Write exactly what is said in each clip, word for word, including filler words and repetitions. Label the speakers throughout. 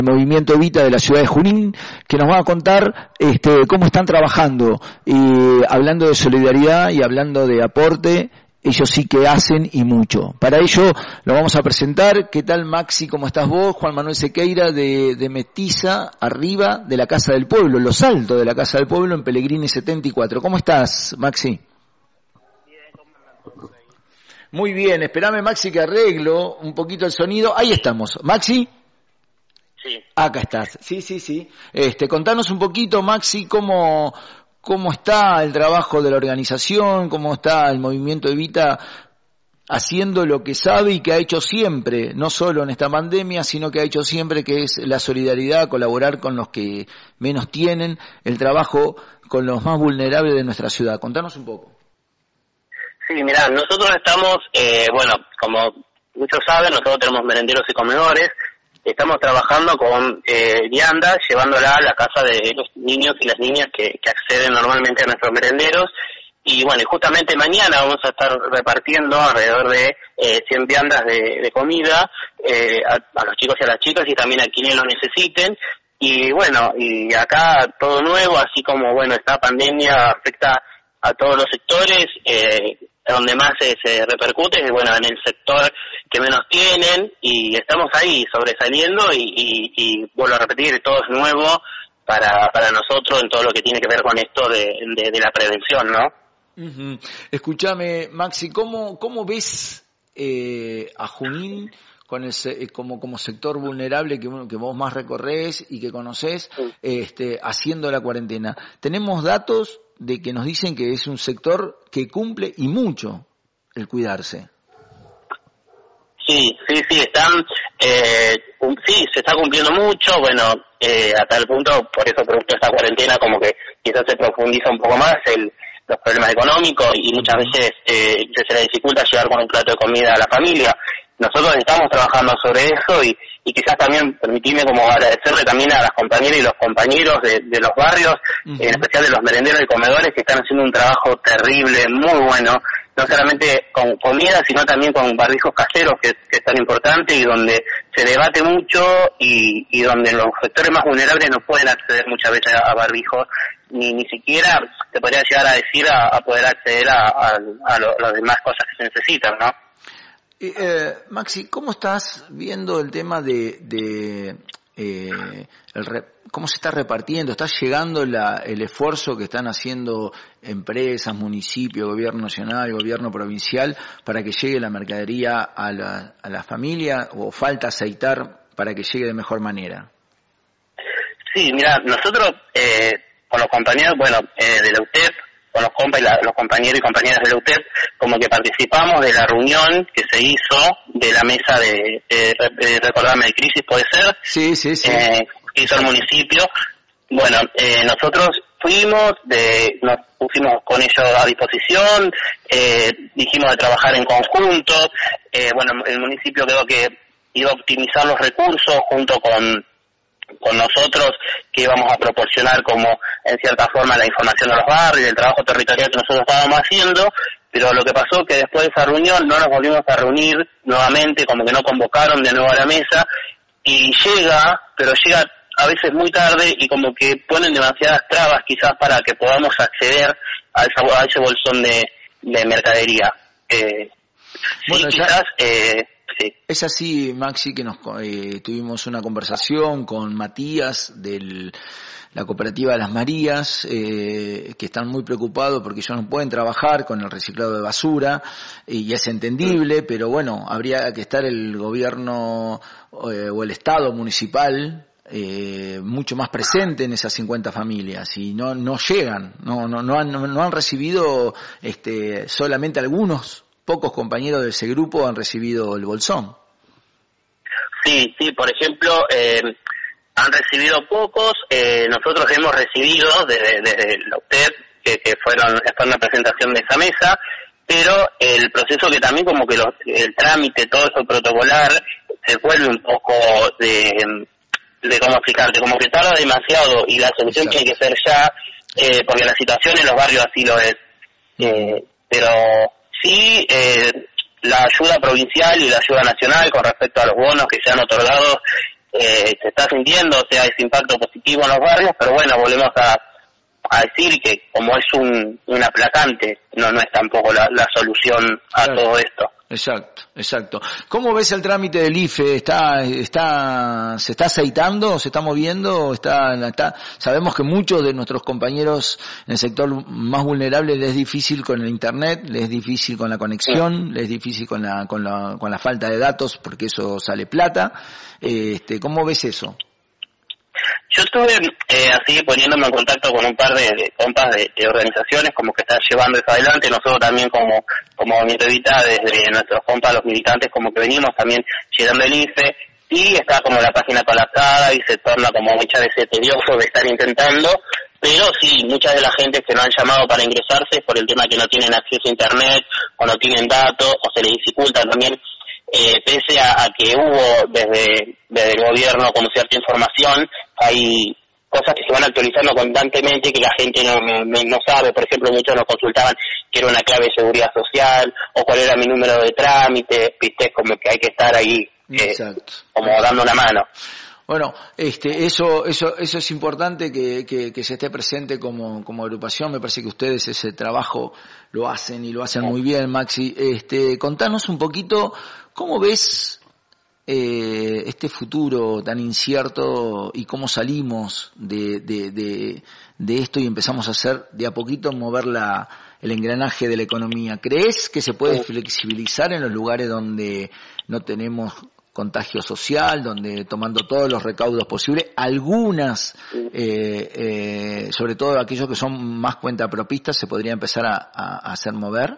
Speaker 1: Movimiento Evita de la ciudad de Junín, que nos va a contar este, cómo están trabajando, y hablando de solidaridad y hablando de aporte. Ellos sí que hacen y mucho. Para ello lo vamos a presentar. ¿Qué tal, Maxi? ¿Cómo estás vos? Juan Manuel Sequeira de, de Mestiza, arriba de la Casa del Pueblo, Los Altos de la Casa del Pueblo, en Pellegrini setenta y cuatro. ¿Cómo estás, Maxi? Muy bien, esperame, Maxi, que arreglo un poquito el sonido. Ahí estamos. ¿Maxi?
Speaker 2: Sí.
Speaker 1: Acá estás. Sí, sí, sí. Este, contanos un poquito, Maxi, cómo, cómo está el trabajo de la organización, cómo está el Movimiento Evita haciendo lo que sabe y que ha hecho siempre, no solo en esta pandemia, sino que ha hecho siempre, que es la solidaridad, colaborar con los que menos tienen, el trabajo con los más vulnerables de nuestra ciudad. Contanos un poco.
Speaker 2: Sí, mirá, nosotros estamos, eh, bueno, como muchos saben, nosotros tenemos merenderos y comedores. Estamos trabajando con eh, viandas, llevándola a la casa de los niños y las niñas que, que acceden normalmente a nuestros merenderos. Y bueno, y justamente mañana vamos a estar repartiendo alrededor de eh, cien viandas de, de comida eh, a, a los chicos y a las chicas, y también a quienes lo necesiten. Y bueno, y acá todo nuevo, así como bueno, esta pandemia afecta a todos los sectores, eh, donde más se, se repercute es bueno en el sector que menos tienen, y estamos ahí sobresaliendo y, y, y vuelvo a repetir, todo es nuevo para para nosotros en todo lo que tiene que ver con esto de, de, de la prevención, ¿no?
Speaker 1: Uh-huh. Escúchame, Maxi, ¿cómo cómo ves eh, a Junín con el, como como sector vulnerable que, que vos más recorres y que conocés, sí. este, haciendo la cuarentena? Tenemos datos de que nos dicen que es un sector que cumple y mucho el cuidarse.
Speaker 2: Sí, sí, sí, están, eh, sí, se está cumpliendo mucho, bueno, eh, a tal punto, por eso producto de esta cuarentena, como que quizás se profundiza un poco más el, los problemas económicos, y muchas veces eh, se le dificulta llevar con un plato de comida a la familia. Nosotros estamos trabajando sobre eso, y, y quizás también permitirme como agradecerle también a las compañeras y los compañeros de, de los barrios, uh-huh. en especial de los merenderos y comedores, que están haciendo un trabajo terrible, muy bueno, no solamente con comida, sino también con barbijos caseros, que, que es tan importante, y donde se debate mucho, y, y donde los sectores más vulnerables no pueden acceder muchas veces a, a barbijos, ni ni siquiera se podría llegar a decir a, a poder acceder a, a, a, lo, a las demás cosas que se necesitan, ¿no?
Speaker 1: Eh, Maxi, ¿cómo estás viendo el tema de, de eh, el re, cómo se está repartiendo? ¿Está llegando la, el esfuerzo que están haciendo empresas, municipios, gobierno nacional, gobierno provincial, para que llegue la mercadería a la, a la familia, o falta aceitar para que llegue de mejor manera?
Speaker 2: Sí, mira, nosotros eh, con los compañeros, bueno, eh, de la U T E P, con los compa y la, los compañeros y compañeras de la U T E P, como que participamos de la reunión que se hizo de la mesa de, de, de recordarme de crisis, ¿puede ser?
Speaker 1: Sí, sí, sí.
Speaker 2: Eh, que hizo el municipio. Bueno, eh, nosotros fuimos, de, nos pusimos con ellos a disposición, eh, dijimos de trabajar en conjunto, eh, bueno, el municipio creo que iba a optimizar los recursos junto con con nosotros, que íbamos a proporcionar como en cierta forma la información de los barrios, el trabajo territorial que nosotros estábamos haciendo, pero lo que pasó que después de esa reunión no nos volvimos a reunir nuevamente, como que no convocaron de nuevo a la mesa, y llega, pero llega a veces muy tarde, y como que ponen demasiadas trabas quizás para que podamos acceder a, esa, a ese bolsón de, de mercadería. Eh,
Speaker 1: bueno,
Speaker 2: sí,
Speaker 1: ya...
Speaker 2: quizás... Eh, Sí.
Speaker 1: Es así, Maxi, que nos eh, tuvimos una conversación con Matías de la cooperativa de las Marías, eh, que están muy preocupados porque ellos no pueden trabajar con el reciclado de basura, y es entendible, pero bueno, habría que estar el gobierno eh, o el Estado municipal eh, mucho más presente en esas cincuenta familias, y no no llegan, no no no han, no han recibido este solamente algunos pocos compañeros de ese grupo han recibido el bolsón.
Speaker 2: Sí, sí, por ejemplo, eh, han recibido pocos, eh, nosotros hemos recibido desde, desde la U T E P, que, que fueron, está en la presentación de esa mesa, pero el proceso que también como que los, el trámite, todo eso protocolar, se vuelve un poco de, de cómo explicarte, como que tarda demasiado, y la solución Exacto. tiene que ser ya, eh, porque la situación en los barrios así lo es, eh, pero... Sí, eh, la ayuda provincial y la ayuda nacional con respecto a los bonos que se han otorgado eh, se está sintiendo, o sea, ese impacto positivo en los barrios, pero bueno, volvemos a, a decir que como es un, un aplacante, no, no es tampoco la, la solución a claro. todo esto.
Speaker 1: Exacto, exacto. ¿Cómo ves el trámite del I F E? ¿Está, está, se está aceitando? ¿Se está moviendo? ¿Está, está? Sabemos que muchos de nuestros compañeros en el sector más vulnerable les es difícil con el internet, les es difícil con la conexión, sí. les es difícil con la, con la, con la falta de datos, porque eso sale plata. Este, ¿cómo ves eso?
Speaker 2: Yo estuve eh, así poniéndome en contacto con un par de, de compas de, de organizaciones como que están llevando eso adelante. Nosotros también como como Movimiento Evita, desde nuestros compas, los militantes, como que venimos también llegando el I F E, y está como la página colapsada y se torna como muchas veces tedioso de estar intentando, pero sí, muchas de las gentes que no han llamado para ingresarse es por el tema que no tienen acceso a internet, o no tienen datos, o se les dificulta también. Eh, pese a, a que hubo desde, desde el gobierno como cierta información, hay cosas que se van actualizando constantemente que la gente no, no, no sabe. Por ejemplo, muchos nos consultaban qué era una clave de seguridad social o cuál era mi número de trámite, viste, como que hay que estar ahí eh, como dando una mano.
Speaker 1: Bueno, este, eso, eso, eso es importante que, que, que se esté presente como, como agrupación. Me parece que ustedes ese trabajo lo hacen y lo hacen muy bien, Maxi. Este, contanos un poquito cómo ves eh, este futuro tan incierto y cómo salimos de, de, de, de esto y empezamos a hacer de a poquito mover la, el engranaje de la economía. ¿Crees que se puede flexibilizar en los lugares donde no tenemos contagio social, donde tomando todos los recaudos posibles, algunas, eh, eh, sobre todo aquellos que son más cuentapropistas, se podría empezar a, a, a hacer mover?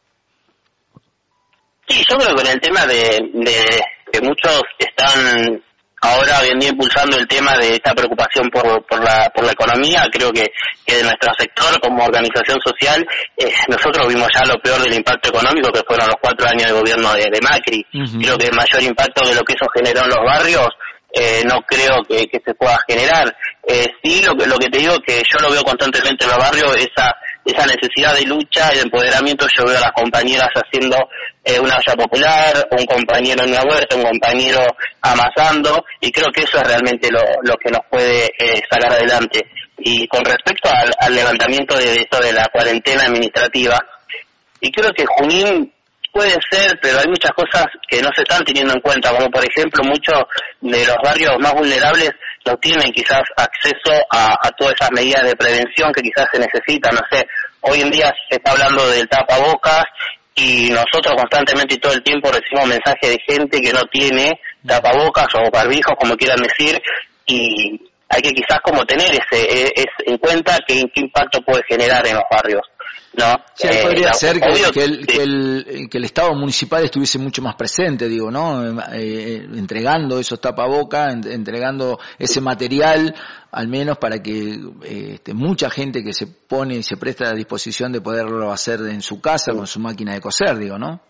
Speaker 2: Sí, yo creo que en el tema de, de que muchos están ahora hoy en día impulsando el tema de esta preocupación por, por la por la economía, creo que, que de nuestro sector como organización social, eh, nosotros vimos ya lo peor del impacto económico, que fueron los cuatro años de gobierno de, de Macri. Uh-huh. Creo que el mayor impacto de lo que eso generó en los barrios, eh, no creo que, que se pueda generar. Eh, sí, lo que, lo que te digo que yo lo veo constantemente en los barrios, esa esa necesidad de lucha y de empoderamiento. Yo veo a las compañeras haciendo eh, una olla popular, un compañero en una huerta, un compañero amasando, y creo que eso es realmente lo, lo que nos puede eh, sacar adelante. Y con respecto al, al levantamiento de esto de la cuarentena administrativa, y creo que Junín puede ser, pero hay muchas cosas que no se están teniendo en cuenta, como por ejemplo muchos de los barrios más vulnerables no tienen quizás acceso a, a todas esas medidas de prevención que quizás se necesitan. No sé, hoy en día se está hablando del tapabocas y nosotros constantemente y todo el tiempo recibimos mensajes de gente que no tiene tapabocas o barbijos, como quieran decir, y hay que quizás como tener ese, ese en cuenta qué, qué impacto puede generar en los barrios. No,
Speaker 1: sí, eh, podría ser que, obvio, que, el, sí. que, el, que el Estado municipal estuviese mucho más presente, digo, ¿no? Eh, entregando esos tapabocas, en, entregando ese material, al menos para que eh, este, mucha gente que se pone y se presta a disposición de poderlo hacer en su casa, sí, con su máquina de coser, digo, ¿no?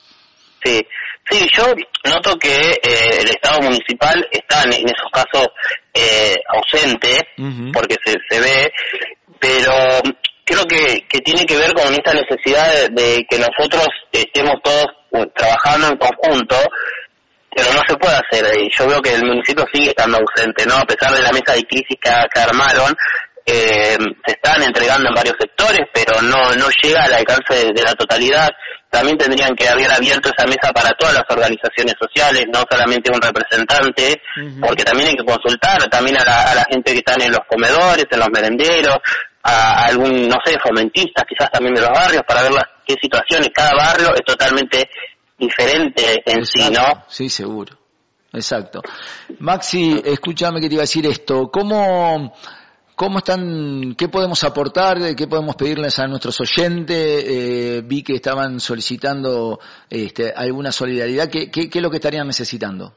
Speaker 2: Sí, sí, yo noto que eh, el Estado municipal está en, en esos casos eh, ausente, uh-huh, porque se, se ve, pero creo que, que tiene que ver con esta necesidad de, de que nosotros estemos todos trabajando en conjunto, pero no se puede hacer. Y yo veo que el municipio sigue estando ausente, ¿no? A pesar de la mesa de crisis que, que armaron, eh, se están entregando en varios sectores, pero no no llega al alcance de, de la totalidad. También tendrían que haber abierto esa mesa para todas las organizaciones sociales, no solamente un representante, uh-huh, porque también hay que consultar también a la, a la gente que están en los comedores, en los merenderos, a algún, no sé, fomentistas quizás también de los barrios, para ver las, qué situaciones. Cada barrio es totalmente diferente en
Speaker 1: Exacto.
Speaker 2: sí, ¿no?
Speaker 1: Sí, seguro. Exacto. Maxi, escúchame que te iba a decir esto. ¿Cómo, cómo están, qué podemos aportar, qué podemos pedirles a nuestros oyentes? Eh, vi que estaban solicitando este, alguna solidaridad. ¿Qué, qué, ¿Qué es lo que estarían necesitando?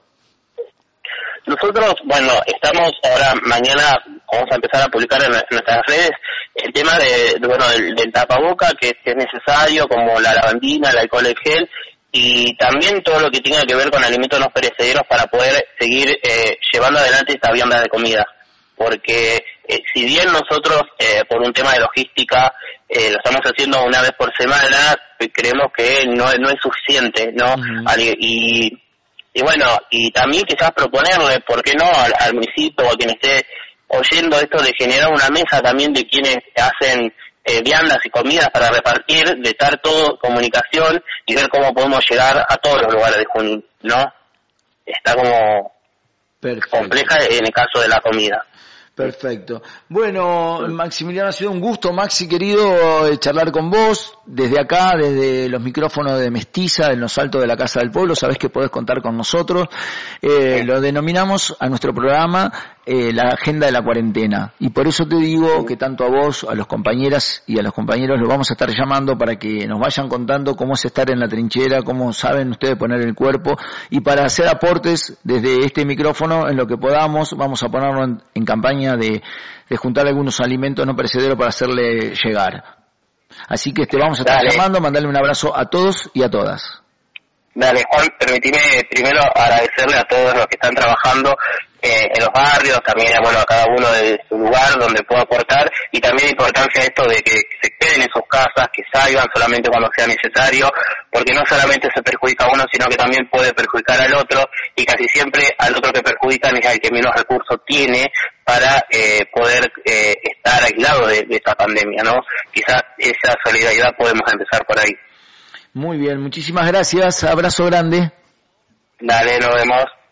Speaker 2: Nosotros, bueno, estamos ahora, mañana vamos a empezar a publicar en nuestras redes el tema de, de bueno, del, del tapaboca, que, que es necesario, como la lavandina, el alcohol en gel, y también todo lo que tenga que ver con alimentos no perecederos para poder seguir eh, llevando adelante esta vianda de comida. Porque eh, si bien nosotros, eh, por un tema de logística, eh, lo estamos haciendo una vez por semana, creemos que no, no es suficiente, ¿no? Uh-huh. Y y bueno, y también quizás proponerle, ¿por qué no?, al, al municipio o a quien esté oyendo esto, de generar una mesa también de quienes hacen eh, viandas y comidas para repartir, de estar todo comunicación y ver cómo podemos llegar a todos los lugares de Junín, ¿no? Está como Perfecto. compleja en el caso de la comida.
Speaker 1: Perfecto. Bueno, Maximiliano, ha sido un gusto, Maxi querido, charlar con vos desde acá, desde los micrófonos de Mestiza, en los altos de la Casa del Pueblo. Sabés que podés contar con nosotros. Eh, lo denominamos a nuestro programa eh, la agenda de la cuarentena, y por eso te digo que tanto a vos, a los compañeras y a los compañeros los vamos a estar llamando para que nos vayan contando cómo es estar en la trinchera, cómo saben ustedes poner el cuerpo, y para hacer aportes desde este micrófono en lo que podamos. Vamos a ponerlo en, en campaña de, de juntar algunos alimentos no perecederos para hacerle llegar. Así que te vamos a estar Dale. llamando, mandarle un abrazo a todos y a todas.
Speaker 2: Dale, Juan, permitime primero agradecerle a todos los que están trabajando eh, en los barrios, también bueno, a cada uno de su lugar donde pueda aportar, y también la importancia de esto de que se queden en sus casas, que salgan solamente cuando sea necesario, porque no solamente se perjudica a uno, sino que también puede perjudicar al otro, y casi siempre al otro que perjudican es al que menos recursos tiene para eh, poder eh, estar aislado de, de esta pandemia, ¿no? Quizás esa solidaridad podemos empezar por ahí.
Speaker 1: Muy bien, muchísimas gracias, abrazo grande.
Speaker 2: Dale, nos vemos.